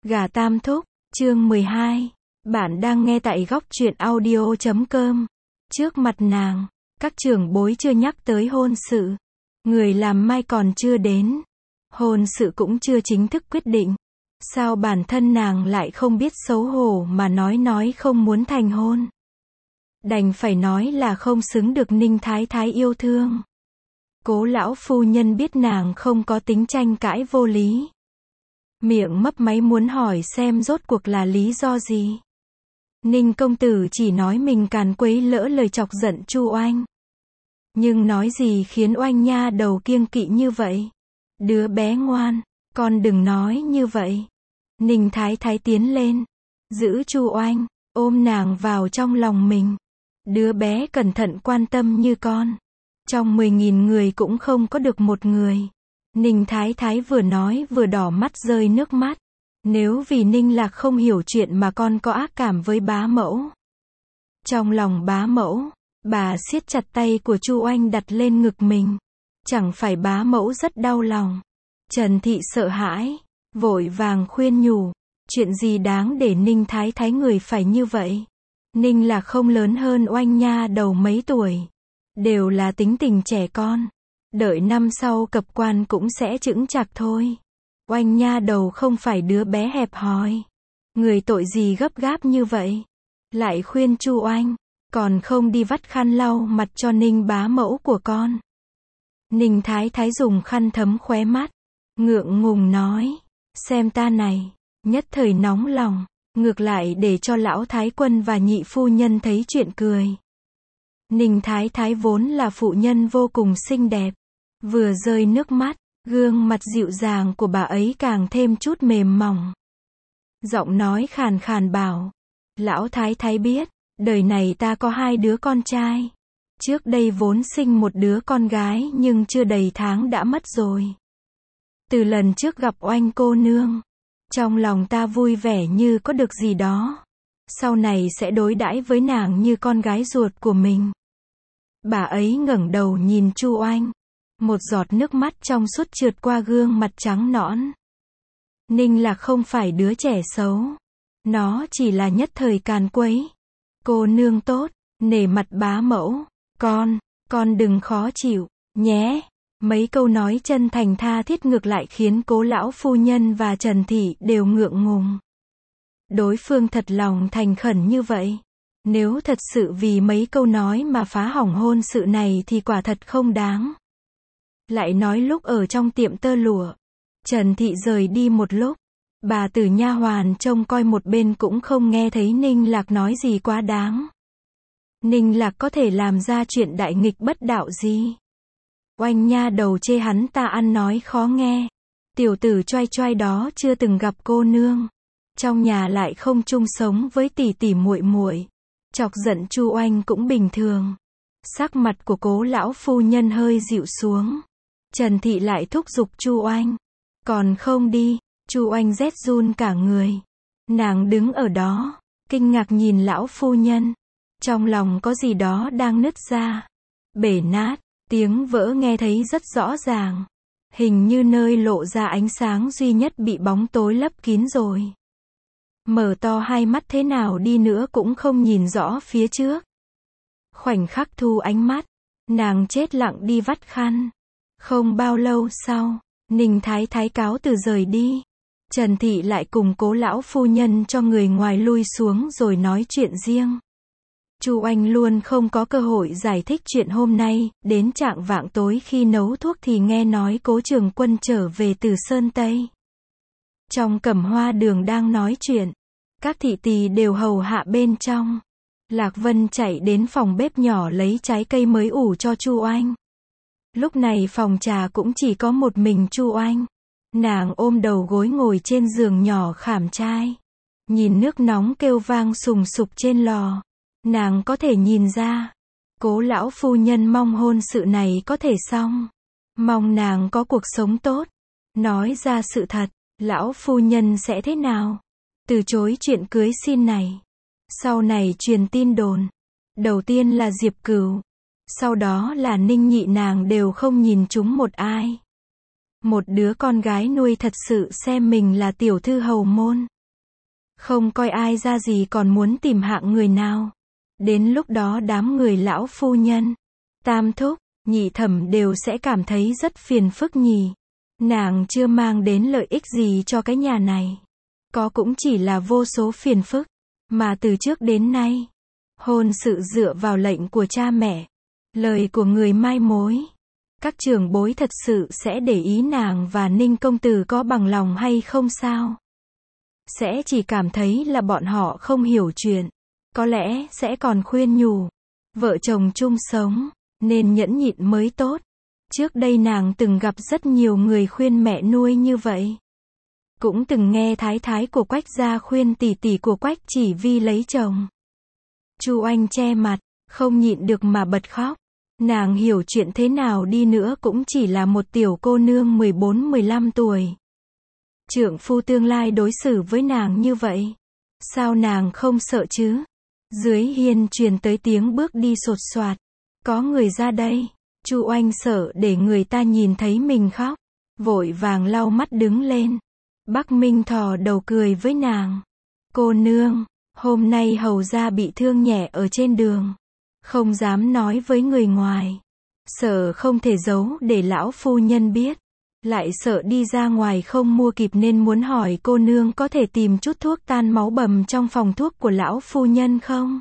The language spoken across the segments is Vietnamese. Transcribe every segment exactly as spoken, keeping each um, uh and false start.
Gà Tam Thúc, chương mười hai. Bạn đang nghe tại góc truyện audio chấm com. Trước mặt nàng, các trưởng bối chưa nhắc tới hôn sự. Người làm mai còn chưa đến. Hôn sự cũng chưa chính thức quyết định. Sao bản thân nàng lại không biết xấu hổ mà nói nói không muốn thành hôn. Đành phải nói là không xứng được Ninh Thái Thái yêu thương. Cố lão phu nhân biết nàng không có tính tranh cãi vô lý. Miệng mấp máy muốn hỏi xem rốt cuộc là lý do gì. Ninh công tử chỉ nói mình càn quấy lỡ lời chọc giận Chu Oanh. Nhưng nói gì khiến Oanh nha đầu kiêng kỵ như vậy? Đứa bé ngoan, con đừng nói như vậy. Ninh Thái Thái tiến lên, giữ Chu Oanh, ôm nàng vào trong lòng mình. Đứa bé cẩn thận quan tâm như con. Trong mười nghìn người cũng không có được một người. Ninh Thái Thái vừa nói vừa đỏ mắt rơi nước mắt. Nếu vì Ninh Lạc không hiểu chuyện mà con có ác cảm với bá mẫu. Trong lòng bá mẫu, bà siết chặt tay của Chu Oanh đặt lên ngực mình. Chẳng phải bá mẫu rất đau lòng. Trần Thị sợ hãi, vội vàng khuyên nhủ. Chuyện gì đáng để Ninh Thái Thái người phải như vậy? Ninh Lạc không lớn hơn Oanh nha đầu mấy tuổi. Đều là tính tình trẻ con. Đợi năm sau cập quan cũng sẽ chững chạc thôi. Oanh nha đầu không phải đứa bé hẹp hòi. Người tội gì gấp gáp như vậy? Lại khuyên Chu Oanh, còn không đi vắt khăn lau mặt cho Ninh bá mẫu của con. Ninh Thái Thái dùng khăn thấm khóe mắt, ngượng ngùng nói, xem ta này, nhất thời nóng lòng, ngược lại để cho lão thái quân và nhị phu nhân thấy chuyện cười. Ninh Thái Thái vốn là phụ nhân vô cùng xinh đẹp, vừa rơi nước mắt, gương mặt dịu dàng của bà ấy càng thêm chút mềm mỏng. Giọng nói khàn khàn bảo, lão thái thái biết, đời này ta có hai đứa con trai. Trước đây vốn sinh một đứa con gái nhưng chưa đầy tháng đã mất rồi. Từ lần trước gặp Oanh cô nương, trong lòng ta vui vẻ như có được gì đó. Sau này sẽ đối đãi với nàng như con gái ruột của mình. Bà ấy ngẩng đầu nhìn Chu Oanh. Một giọt nước mắt trong suốt trượt qua gương mặt trắng nõn. Ninh Lạc không phải đứa trẻ xấu. Nó chỉ là nhất thời càn quấy. Cô nương tốt, nể mặt bá mẫu. Con, con đừng khó chịu, nhé. Mấy câu nói chân thành tha thiết ngược lại khiến cố lão phu nhân và Trần Thị đều ngượng ngùng. Đối phương thật lòng thành khẩn như vậy. Nếu thật sự vì mấy câu nói mà phá hỏng hôn sự này thì quả thật không đáng. Lại nói lúc ở trong tiệm tơ lụa, Trần Thị rời đi một lúc, bà tử nha hoàn trông coi một bên cũng không nghe thấy Ninh Lạc nói gì quá đáng. Ninh Lạc có thể làm ra chuyện đại nghịch bất đạo gì? Oanh nha đầu chê hắn ta ăn nói khó nghe. Tiểu tử choai choai đó chưa từng gặp cô nương, trong nhà lại không chung sống với tỷ tỷ muội muội, chọc giận Chu Oanh cũng bình thường. Sắc mặt của cố lão phu nhân hơi dịu xuống. Trần Thị lại thúc giục Chu Oanh, còn không đi. Chu Oanh rét run cả người. Nàng đứng ở đó, kinh ngạc nhìn lão phu nhân. Trong lòng có gì đó đang nứt ra, bể nát, tiếng vỡ nghe thấy rất rõ ràng. Hình như nơi lộ ra ánh sáng duy nhất bị bóng tối lấp kín rồi. Mở to hai mắt thế nào đi nữa cũng không nhìn rõ phía trước. Khoảnh khắc thu ánh mắt, nàng chết lặng đi vắt khăn. Không bao lâu sau, Ninh Thái Thái cáo từ rời đi. Trần Thị lại cùng cố lão phu nhân cho người ngoài lui xuống rồi nói chuyện riêng. Chu Oanh luôn không có cơ hội giải thích chuyện hôm nay, đến trạng vạng tối khi nấu thuốc thì nghe nói Cố Trường Quân trở về từ Sơn Tây. Trong Cẩm Hoa Đường đang nói chuyện, các thị tỳ đều hầu hạ bên trong. Lạc Vân chạy đến phòng bếp nhỏ lấy trái cây mới ủ cho Chu Oanh. Lúc này phòng trà cũng chỉ có một mình Chu Oanh. Nàng ôm đầu gối ngồi trên giường nhỏ khảm trai. Nhìn nước nóng kêu vang sùng sục trên lò. Nàng có thể nhìn ra. Cố lão phu nhân mong hôn sự này có thể xong. Mong nàng có cuộc sống tốt. Nói ra sự thật, lão phu nhân sẽ thế nào? Từ chối chuyện cưới xin này. Sau này truyền tin đồn. Đầu tiên là Diệp Cửu. Sau đó là Ninh Nhị, nàng đều không nhìn trúng một ai. Một đứa con gái nuôi thật sự xem mình là tiểu thư hầu môn. Không coi ai ra gì còn muốn tìm hạng người nào. Đến lúc đó đám người lão phu nhân, tam thúc, nhị thẩm đều sẽ cảm thấy rất phiền phức nhỉ. Nàng chưa mang đến lợi ích gì cho cái nhà này. Có cũng chỉ là vô số phiền phức. Mà từ trước đến nay, hôn sự dựa vào lệnh của cha mẹ, lời của người mai mối. Các trưởng bối thật sự sẽ để ý nàng và Ninh công tử có bằng lòng hay không sao? Sẽ chỉ cảm thấy là bọn họ không hiểu chuyện. Có lẽ sẽ còn khuyên nhủ. Vợ chồng chung sống, nên nhẫn nhịn mới tốt. Trước đây nàng từng gặp rất nhiều người khuyên mẹ nuôi như vậy. Cũng từng nghe thái thái của Quách gia khuyên tỷ tỷ của Quách chỉ vi lấy chồng. Chu Oanh che mặt, không nhịn được mà bật khóc. Nàng hiểu chuyện thế nào đi nữa cũng chỉ là một tiểu cô nương mười bốn mười lăm tuổi. Trượng phu tương lai đối xử với nàng như vậy. Sao nàng không sợ chứ? Dưới hiên truyền tới tiếng bước đi sột soạt. Có người ra đây. Chu Oanh sợ để người ta nhìn thấy mình khóc. Vội vàng lau mắt đứng lên. Bắc Minh thò đầu cười với nàng. Cô nương, hôm nay hầu gia bị thương nhẹ ở trên đường. Không dám nói với người ngoài. Sợ không thể giấu để lão phu nhân biết. Lại sợ đi ra ngoài không mua kịp nên muốn hỏi cô nương có thể tìm chút thuốc tan máu bầm trong phòng thuốc của lão phu nhân không?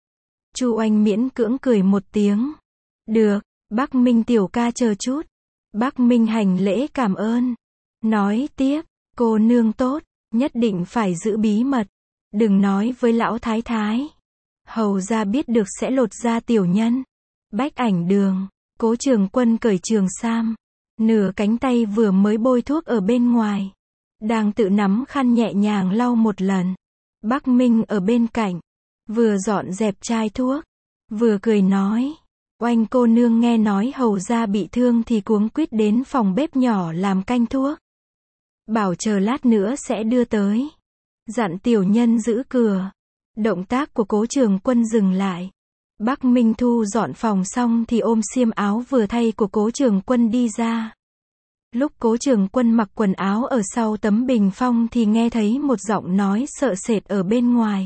Chu Oanh miễn cưỡng cười một tiếng. Được, Bắc Minh tiểu ca chờ chút. Bắc Minh hành lễ cảm ơn. Nói tiếp, cô nương tốt, nhất định phải giữ bí mật. Đừng nói với lão thái thái. Hầu ra biết được sẽ lột da tiểu nhân. Bách Ảnh Đường, Cố Trường Quân cởi trường sam. Nửa cánh tay vừa mới bôi thuốc ở bên ngoài. Đang tự nắm khăn nhẹ nhàng lau một lần. Bắc Minh ở bên cạnh. Vừa dọn dẹp chai thuốc. Vừa cười nói. Oanh cô nương nghe nói hầu ra bị thương thì cuống quýt đến phòng bếp nhỏ làm canh thuốc. Bảo chờ lát nữa sẽ đưa tới. Dặn tiểu nhân giữ cửa. Động tác của Cố Trường Quân dừng lại. Bắc Minh thu dọn phòng xong thì ôm xiêm áo vừa thay của Cố Trường Quân đi ra. Lúc Cố Trường Quân mặc quần áo ở sau tấm bình phong thì nghe thấy một giọng nói sợ sệt ở bên ngoài.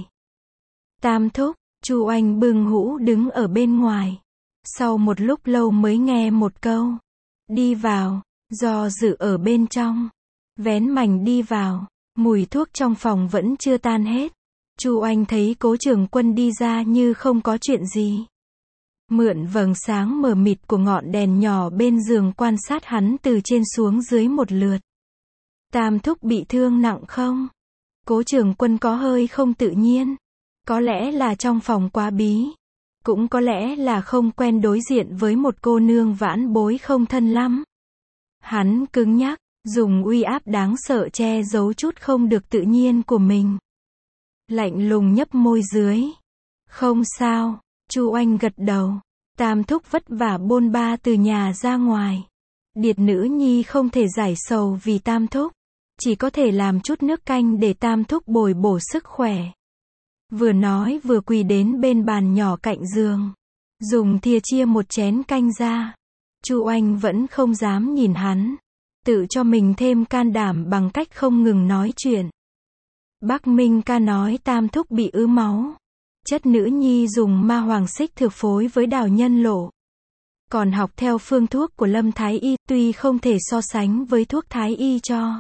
Tam thúc, Chu Oanh bưng hũ đứng ở bên ngoài. Sau một lúc lâu mới nghe một câu. Đi vào, do dự ở bên trong. Vén mành đi vào, mùi thuốc trong phòng vẫn chưa tan hết. Chu Oanh thấy Cố Trường Quân đi ra như không có chuyện gì. Mượn vầng sáng mờ mịt của ngọn đèn nhỏ bên giường quan sát hắn từ trên xuống dưới một lượt. Tam thúc bị thương nặng không? Cố Trường Quân có hơi không tự nhiên. Có lẽ là trong phòng quá bí. Cũng có lẽ là không quen đối diện với một cô nương vãn bối không thân lắm. Hắn cứng nhắc, dùng uy áp đáng sợ che giấu chút không được tự nhiên của mình. Lạnh lùng nhấp môi dưới. Không sao, Chu Oanh gật đầu. Tam thúc vất vả bôn ba từ nhà ra ngoài. Điệt nữ nhi không thể giải sầu vì tam thúc. Chỉ có thể làm chút nước canh để tam thúc bồi bổ sức khỏe. Vừa nói vừa quỳ đến bên bàn nhỏ cạnh giường. Dùng thìa chia một chén canh ra. Chu Oanh vẫn không dám nhìn hắn. Tự cho mình thêm can đảm bằng cách không ngừng nói chuyện. Bắc Minh ca nói tam thúc bị ứ máu. Chất nữ nhi dùng ma hoàng xích thực phối với đào nhân lộ. Còn học theo phương thuốc của Lâm Thái Y, tuy không thể so sánh với thuốc Thái Y cho.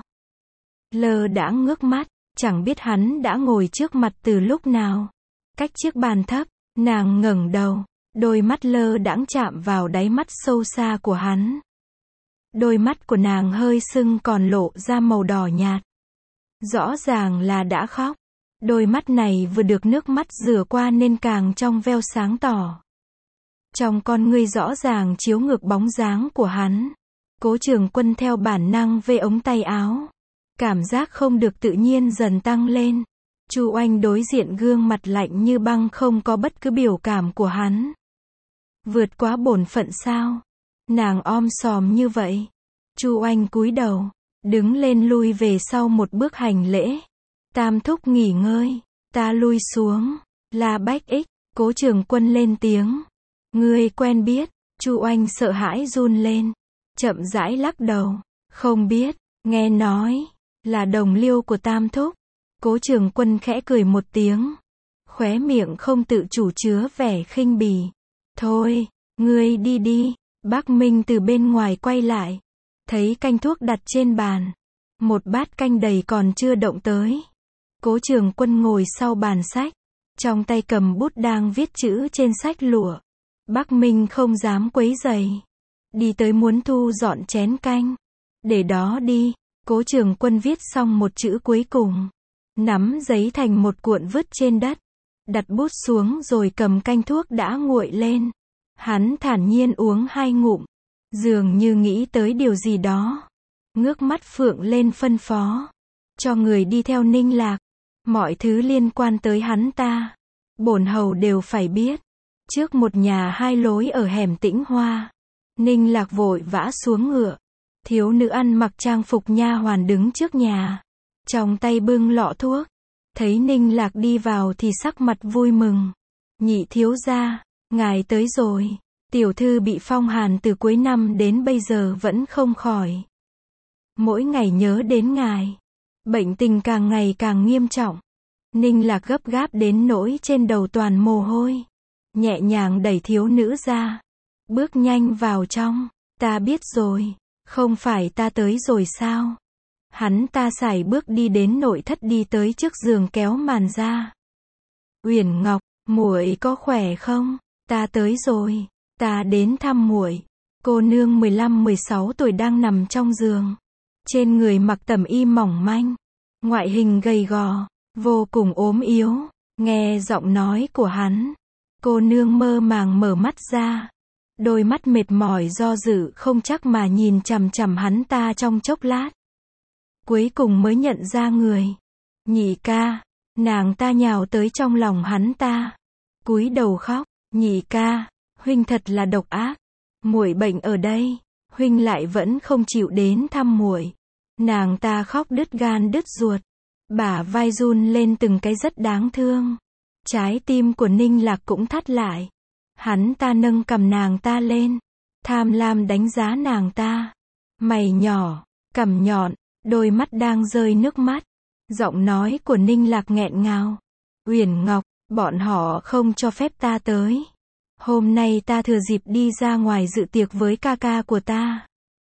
Lơ đãng ngước mắt, chẳng biết hắn đã ngồi trước mặt từ lúc nào. Cách chiếc bàn thấp, nàng ngẩng đầu, đôi mắt lơ đãng chạm vào đáy mắt sâu xa của hắn. Đôi mắt của nàng hơi sưng còn lộ ra màu đỏ nhạt. Rõ ràng là đã khóc. Đôi mắt này vừa được nước mắt rửa qua nên càng trong veo sáng tỏ. Trong con ngươi rõ ràng chiếu ngược bóng dáng của hắn. Cố Trường Quân theo bản năng vê ống tay áo. Cảm giác không được tự nhiên dần tăng lên. Chu Oanh đối diện gương mặt lạnh như băng không có bất cứ biểu cảm của hắn. Vượt quá bổn phận sao? Nàng om sòm như vậy. Chu Oanh cúi đầu, đứng lên lui về sau một bước hành lễ. Tam thúc nghỉ ngơi, ta lui xuống. La Bách Ích, Cố Trường Quân lên tiếng. Ngươi quen biết? Chu Oanh sợ hãi run lên, chậm rãi lắc đầu. Không biết, nghe nói là đồng liêu của tam thúc. Cố Trường Quân khẽ cười một tiếng, khóe miệng không tự chủ chứa vẻ khinh bỉ. Thôi, ngươi đi đi. Bác Minh từ bên ngoài quay lại, thấy canh thuốc đặt trên bàn, một bát canh đầy còn chưa động tới. Cố Trường Quân ngồi sau bàn sách, trong tay cầm bút đang viết chữ trên sách lụa. Bác Minh không dám quấy rầy, đi tới muốn thu dọn chén canh. Để đó đi. Cố Trường Quân viết xong một chữ cuối cùng, nắm giấy thành một cuộn vứt trên đất, đặt bút xuống rồi cầm canh thuốc đã nguội lên. Hắn thản nhiên uống hai ngụm, dường như nghĩ tới điều gì đó, ngước mắt phượng lên phân phó cho người đi theo Ninh Lạc. Mọi thứ liên quan tới hắn ta, bổn hầu đều phải biết. Trước một nhà hai lối ở hẻm Tĩnh Hoa, Ninh Lạc vội vã xuống ngựa. Thiếu nữ ăn mặc trang phục nha hoàn đứng trước nhà, trong tay bưng lọ thuốc. Thấy Ninh Lạc đi vào thì sắc mặt vui mừng. Nhị thiếu gia, ngài tới rồi. Tiểu thư bị phong hàn từ cuối năm đến bây giờ vẫn không khỏi. Mỗi ngày nhớ đến ngài. Bệnh tình càng ngày càng nghiêm trọng. Ninh Lạc gấp gáp đến nỗi trên đầu toàn mồ hôi. Nhẹ nhàng đẩy thiếu nữ ra, bước nhanh vào trong. Ta biết rồi, không phải ta tới rồi sao? Hắn ta sải bước đi đến nội thất, đi tới trước giường kéo màn ra. Uyển Ngọc, muội có khỏe không? Ta tới rồi, ta đến thăm muội. Cô nương mười lăm mười sáu tuổi đang nằm trong giường. Trên người mặc tẩm y mỏng manh, ngoại hình gầy gò, vô cùng ốm yếu. Nghe giọng nói của hắn, cô nương mơ màng mở mắt ra. Đôi mắt mệt mỏi do dự không chắc mà nhìn chằm chằm hắn ta trong chốc lát. Cuối cùng mới nhận ra người. Nhị ca. Nàng ta nhào tới trong lòng hắn ta, cúi đầu khóc. Nhị ca, huynh thật là độc ác. Muội bệnh ở đây, huynh lại vẫn không chịu đến thăm muội. Nàng ta khóc đứt gan đứt ruột, bả vai run lên từng cái rất đáng thương. Trái tim của Ninh Lạc cũng thắt lại. Hắn ta nâng cầm nàng ta lên, tham lam đánh giá nàng ta. Mày nhỏ, cằm nhọn, đôi mắt đang rơi nước mắt. Giọng nói của Ninh Lạc nghẹn ngào. Uyển Ngọc, bọn họ không cho phép ta tới. Hôm nay ta thừa dịp đi ra ngoài dự tiệc với ca ca của ta.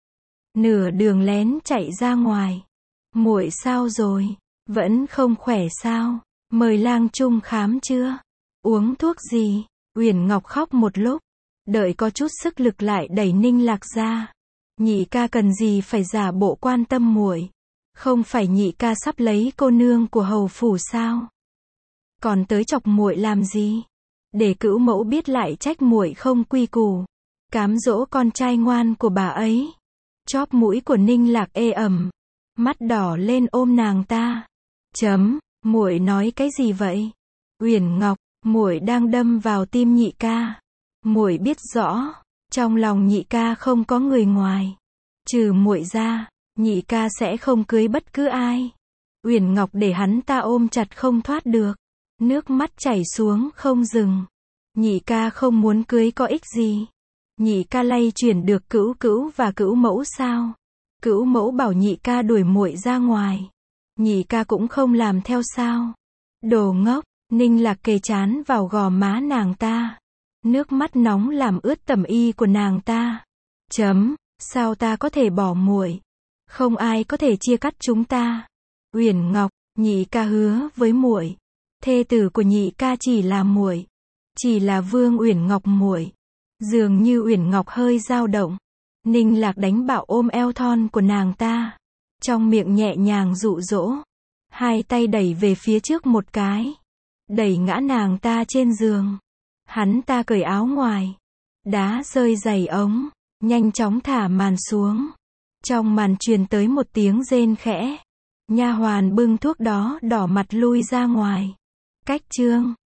Nửa đường lén chạy ra ngoài. Muội sao rồi? Vẫn không khỏe sao? Mời lang trung khám chưa? Uống thuốc gì? Uyển Ngọc khóc một lúc, đợi có chút sức lực lại đẩy Ninh Lạc ra. Nhị ca cần gì phải giả bộ quan tâm muội? Không phải nhị ca sắp lấy cô nương của hầu phủ sao? Còn tới chọc muội làm gì? Để cữu mẫu biết lại trách muội không quy củ, cám dỗ con trai ngoan của bà ấy. Chóp mũi của Ninh Lạc ê ẩm, mắt đỏ lên ôm nàng ta. Chấm, muội nói cái gì vậy? Uyển Ngọc, muội đang đâm vào tim nhị ca. Muội biết rõ, trong lòng nhị ca không có người ngoài, trừ muội ra, nhị ca sẽ không cưới bất cứ ai. Uyển Ngọc để hắn ta ôm chặt không thoát được, nước mắt chảy xuống không dừng. Nhị ca không muốn cưới có ích gì? Nhị ca lay chuyển được cữu cữu và cữu mẫu sao? Cữu mẫu bảo nhị ca đuổi muội ra ngoài, nhị ca cũng không làm theo sao? Đồ ngốc. Ninh Lạc kề trán vào gò má nàng ta, nước mắt nóng làm ướt tẩm y của nàng ta. Chấm, sao ta có thể bỏ muội? Không ai có thể chia cắt chúng ta. Uyển Ngọc, nhị ca hứa với muội, thê tử của nhị ca chỉ là muội, chỉ là Vương Uyển Ngọc muội. Dường như Uyển Ngọc hơi dao động. Ninh Lạc đánh bạo ôm eo thon của nàng ta, trong miệng nhẹ nhàng dụ dỗ, hai tay đẩy về phía trước một cái, đẩy ngã nàng ta trên giường. Hắn ta cởi áo ngoài, đá rơi giày ống, nhanh chóng thả màn xuống. Trong màn truyền tới một tiếng rên khẽ. Nha hoàn bưng thuốc đó đỏ mặt lui ra ngoài. Cách chương